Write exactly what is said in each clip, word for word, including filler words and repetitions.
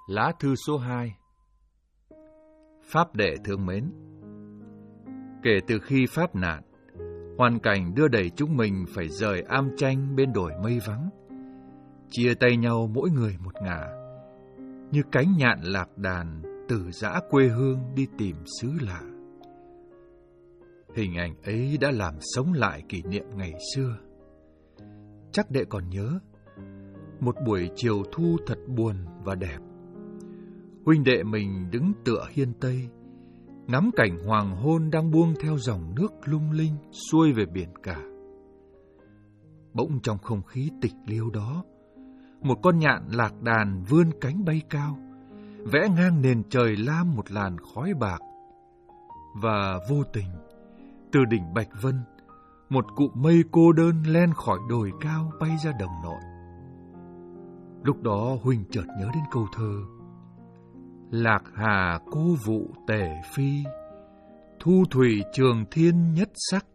Lá thư số hai. Pháp đệ thương mến, kể từ khi Pháp nạn, hoàn cảnh đưa đẩy chúng mình phải rời am tranh bên đồi mây vắng, chia tay nhau mỗi người một ngả, như cánh nhạn lạc đàn từ giã quê hương đi tìm xứ lạ. Hình ảnh ấy đã làm sống lại kỷ niệm ngày xưa. Chắc đệ còn nhớ, một buổi chiều thu thật buồn và đẹp. Huynh đệ mình đứng tựa hiên tây, ngắm cảnh hoàng hôn đang buông theo dòng nước lung linh xuôi về biển cả. Bỗng trong không khí tịch liêu đó, một con nhạn lạc đàn vươn cánh bay cao, vẽ ngang nền trời lam một làn khói bạc. Và vô tình, từ đỉnh Bạch Vân, một cụm mây cô đơn len khỏi đồi cao bay ra đồng nội. Lúc đó Huynh chợt nhớ đến câu thơ: Lạc hà cô vụ tề phi, thu thủy trường thiên nhất sắc.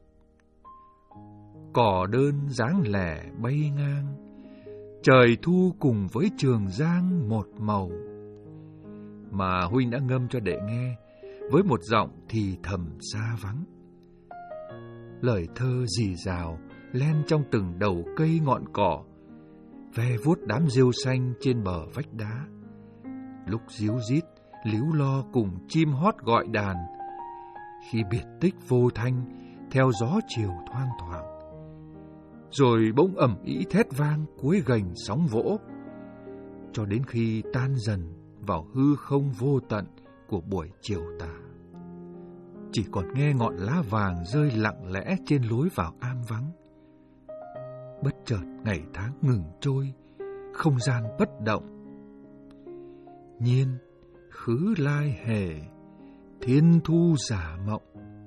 Cỏ đơn dáng lẻ bay ngang, trời thu cùng với Trường Giang một màu. Mà Huynh đã ngâm cho đệ nghe với một giọng thì thầm xa vắng. Lời thơ rì rào len trong từng đầu cây ngọn cỏ, ve vuốt đám rêu xanh trên bờ vách đá. Lúc ríu rít, líu lo cùng chim hót gọi đàn, khi biệt tích vô thanh theo gió chiều thoang thoảng. Rồi bỗng ầm ĩ thét vang cuối gành sóng vỗ, cho đến khi tan dần vào hư không vô tận của buổi chiều tà. Chỉ còn nghe ngọn lá vàng rơi lặng lẽ trên lối vào am vắng. Bất chợt ngày tháng ngừng trôi, không gian bất động. Nhiên khứ lai hề, thiên thu giả mộng.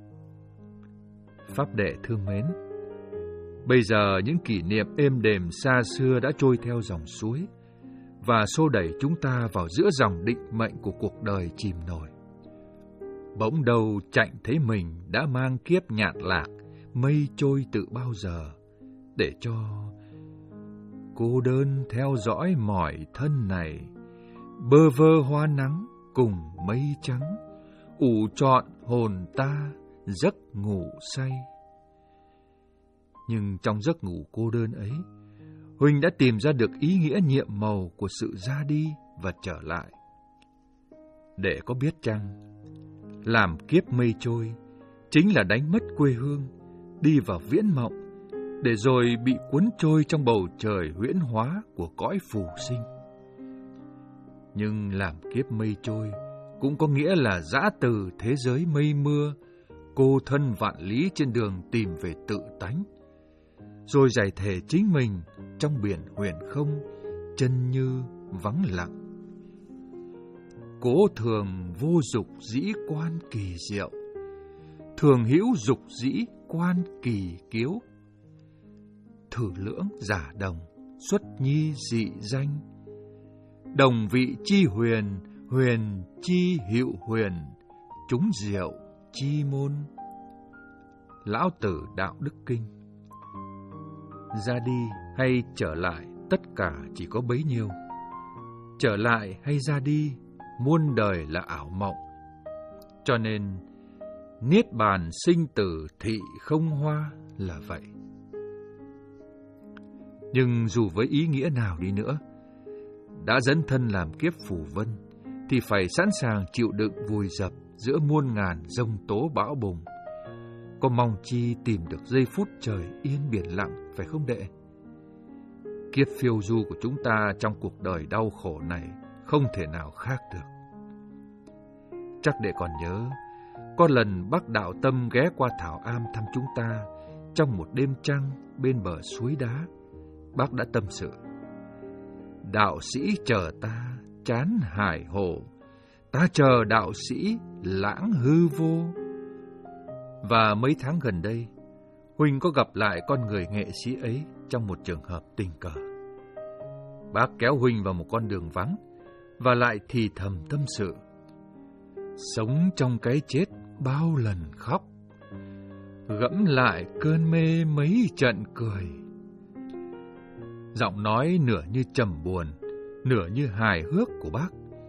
Pháp đệ thương mến, bây giờ những kỷ niệm êm đềm xa xưa đã trôi theo dòng suối và xô đẩy chúng ta vào giữa dòng định mệnh của cuộc đời chìm nổi. Bỗng đầu Chạnh thấy mình đã mang kiếp nhạn lạc, mây trôi từ bao giờ, để cho cô đơn theo dõi mỏi thân này, bơ vơ hoa nắng cùng mây trắng, ủ trọn hồn ta giấc ngủ say. Nhưng trong giấc ngủ cô đơn ấy, Huynh đã tìm ra được ý nghĩa nhiệm màu của sự ra đi và trở lại. Để có biết chăng, làm kiếp mây trôi chính là đánh mất quê hương, đi vào viễn mộng, để rồi bị cuốn trôi trong bầu trời huyễn hóa của cõi phù sinh. Nhưng làm kiếp mây trôi cũng có nghĩa là dã từ thế giới mây mưa, cô thân vạn lý trên đường tìm về tự tánh, rồi giải thể chính mình trong biển huyền không, chân như vắng lặng. Cố thường vô dục dĩ quan kỳ diệu, thường hữu dục dĩ quan kỳ kiếu. Thử lưỡng giả đồng, xuất nhi dị danh, đồng vị chi huyền, huyền chi hữu huyền, chúng diệu chi môn. Lão Tử Đạo Đức Kinh. Ra đi hay trở lại, tất cả chỉ có bấy nhiêu. Trở lại hay ra đi, muôn đời là ảo mộng. Cho nên, niết bàn sinh tử thị không hoa là vậy. Nhưng dù với ý nghĩa nào đi nữa, đã dấn thân làm kiếp phù vân, thì phải sẵn sàng chịu đựng vùi dập giữa muôn ngàn giông tố bão bùng. Có mong chi tìm được giây phút trời yên biển lặng, phải không đệ? Kiếp phiêu du của chúng ta trong cuộc đời đau khổ này không thể nào khác được. Chắc đệ còn nhớ, có lần bác Đạo Tâm ghé qua Thảo Am thăm chúng ta trong một đêm trăng bên bờ suối đá. Bác đã tâm sự: đạo sĩ chờ ta chán hải hồ, ta chờ đạo sĩ lãng hư vô. Và mấy tháng gần đây, Huynh có gặp lại con người nghệ sĩ ấy trong một trường hợp tình cờ. Bác kéo Huynh vào một con đường vắng và lại thì thầm tâm sự: sống trong cái chết bao lần khóc, gẫm lại cơn mê mấy trận cười. Giọng nói nửa như trầm buồn, nửa như hài hước của bác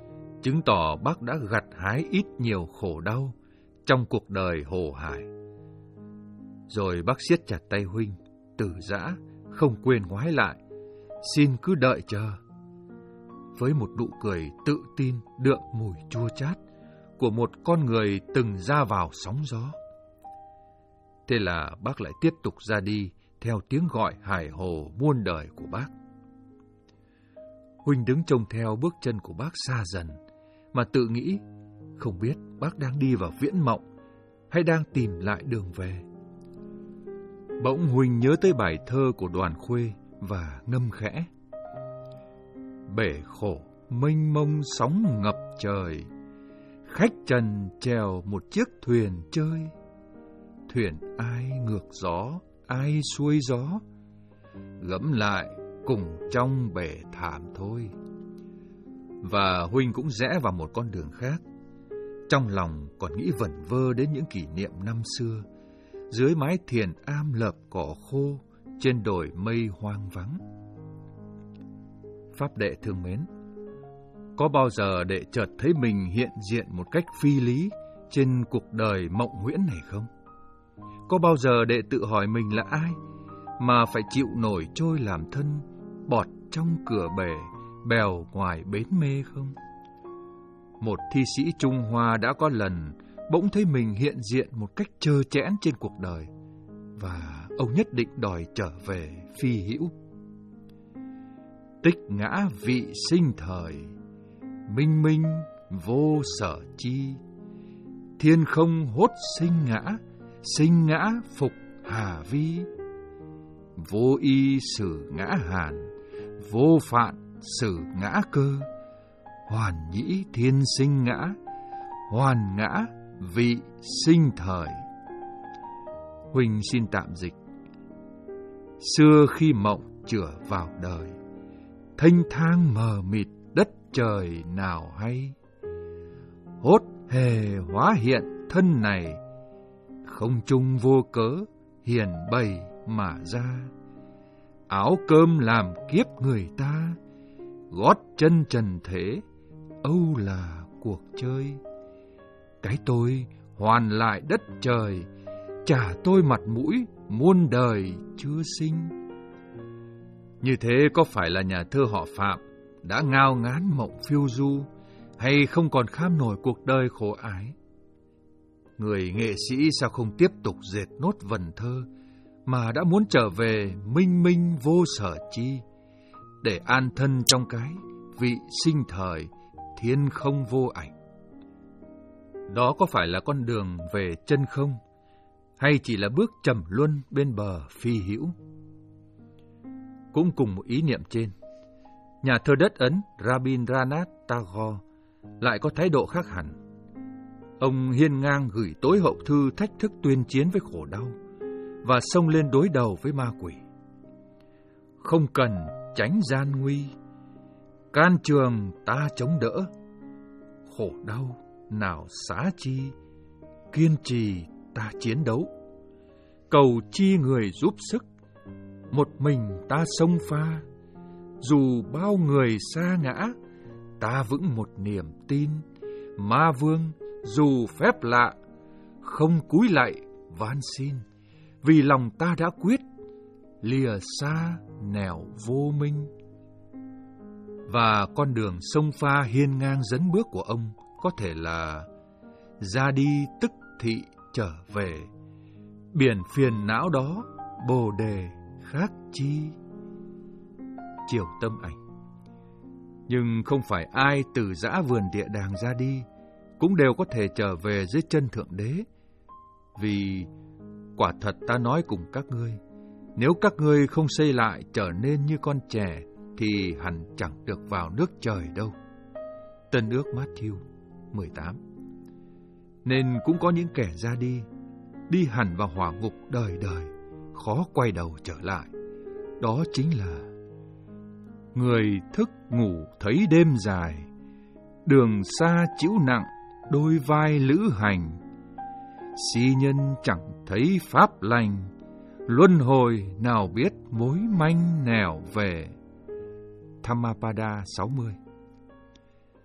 chứng tỏ bác đã gặt hái ít nhiều khổ đau trong cuộc đời hồ hải. Rồi bác siết chặt tay Huynh, từ giã, không quên ngoái lại, xin cứ đợi chờ. Với một nụ cười tự tin đượm mùi chua chát của một con người từng ra vào sóng gió. Thế là bác lại tiếp tục ra đi theo tiếng gọi hải hồ muôn đời của bác. Huynh đứng trông theo bước chân của bác xa dần, mà tự nghĩ không biết bác đang đi vào viễn mộng hay đang tìm lại đường về. Bỗng Huynh nhớ tới bài thơ của Đoàn Khuê và ngâm khẽ: bể khổ mênh mông sóng ngập trời, khách trần chèo một chiếc thuyền chơi. Thuyền ai ngược gió, ai xuôi gió, ngẫm lại cùng trong bể thảm thôi. Và Huynh cũng rẽ vào một con đường khác, trong lòng còn nghĩ vẩn vơ đến những kỷ niệm năm xưa, dưới mái thiền am lợp cỏ khô, trên đồi mây hoang vắng. Pháp đệ thương mến, có bao giờ đệ chợt thấy mình hiện diện một cách phi lý trên cuộc đời mộng huyễn này không? Có bao giờ đệ tự hỏi mình là ai mà phải chịu nổi trôi làm thân, bọt trong cửa bể, bèo ngoài bến mê không? Một thi sĩ Trung Hoa đã có lần bỗng thấy mình hiện diện một cách trơ trẽn trên cuộc đời, và ông nhất định đòi trở về phi hữu. Tích ngã vị sinh thời, minh minh vô sở chi. Thiên không hốt sinh ngã, sinh ngã phục hà vi. Vô y xử ngã hàn, vô phạn xử ngã cơ. Hoàn nhĩ thiên sinh ngã, hoàn ngã vị sinh thời. Huynh xin tạm dịch: xưa khi mộng chửa vào đời, thênh thang mờ mịt đất trời nào hay. Hốt hề hóa hiện thân này, không chung vô cớ hiền bày mà ra. Áo cơm làm kiếp người ta, gót chân trần thế, âu là cuộc chơi. Cái tôi hoàn lại đất trời, trả tôi mặt mũi muôn đời chưa sinh. Như thế có phải là nhà thơ họ Phạm đã ngao ngán mộng phiêu du, hay không còn kham nổi cuộc đời khổ ái? Người nghệ sĩ sao không tiếp tục dệt nốt vần thơ, mà đã muốn trở về minh minh vô sở chi, để an thân trong cái vị sinh thời thiên không vô ảnh? Đó có phải là con đường về chân không, hay chỉ là bước trầm luân bên bờ phi hữu? Cũng cùng một ý niệm trên, nhà thơ đất Ấn Rabindranath Tagore lại có thái độ khác hẳn. Ông hiên ngang gửi tối hậu thư thách thức tuyên chiến với khổ đau và xông lên đối đầu với ma quỷ. Không cần tránh gian nguy, can trường ta chống đỡ. Khổ đau nào xá chi, kiên trì ta chiến đấu. Cầu chi người giúp sức, một mình ta xông pha. Dù bao người sa ngã, ta vững một niềm tin. Ma vương dù phép lạ, không cúi lạy van xin. Vì lòng ta đã quyết, lìa xa nẻo vô minh. Và con đường xông pha hiên ngang dấn bước của ông có thể là: ra đi tức thị trở về, biển phiền não đó bồ đề khác chi. Chiều tâm ảnh. Nhưng không phải ai từ giã vườn địa đàng ra đi cũng đều có thể trở về dưới chân Thượng Đế. Vì quả thật ta nói cùng các ngươi, nếu các ngươi không xây lại trở nên như con trẻ, thì hẳn chẳng được vào nước trời đâu. Tân ước Matthew mười tám. Nên cũng có những kẻ ra đi, đi hẳn vào hỏa ngục đời đời, khó quay đầu trở lại. Đó chính là người thức ngủ thấy đêm dài, đường xa chịu nặng đôi vai lữ hành. Si nhân chẳng thấy pháp lành, luân hồi nào biết mối manh nẻo về. Dhammapada sáu mươi.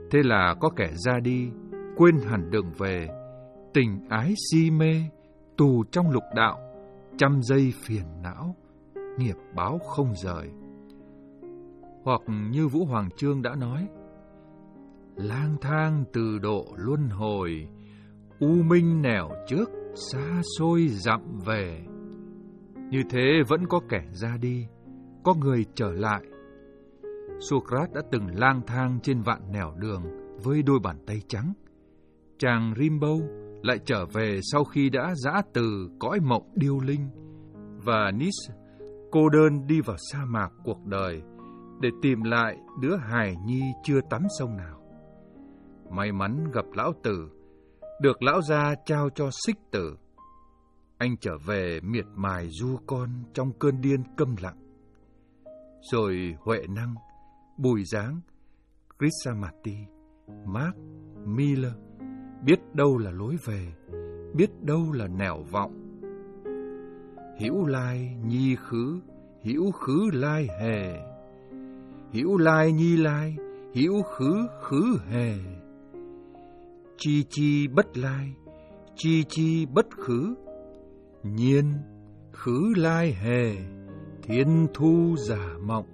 Thế là có kẻ ra đi, quên hẳn đường về, tình ái si mê, tù trong lục đạo, trăm giây phiền não, nghiệp báo không rời. Hoặc như Vũ Hoàng Chương đã nói, lang thang từ độ luân hồi, u minh nẻo trước, xa xôi dặm về. Như thế vẫn có kẻ ra đi, có người trở lại. Socrates đã từng lang thang trên vạn nẻo đường với đôi bàn tay trắng. Chàng Rimbaud lại trở về sau khi đã giã từ cõi mộng điêu linh. Và Nietzsche cô đơn đi vào sa mạc cuộc đời để tìm lại đứa hài nhi chưa tắm sông nào. May mắn gặp lão tử, được lão gia trao cho xích tử. Anh trở về miệt mài ru con trong cơn điên câm lặng. Rồi Huệ Năng, Bùi Giáng, Krishnamurti, Marx, Miller biết đâu là lối về, biết đâu là nẻo vọng. Hữu lai nhi khứ, hữu khứ lai hề. Hữu lai nhi lai, hữu khứ khứ hề. Chi chi bất lai, chi chi bất khứ. Nhiên khứ lai hề, thiên thu giả mộng.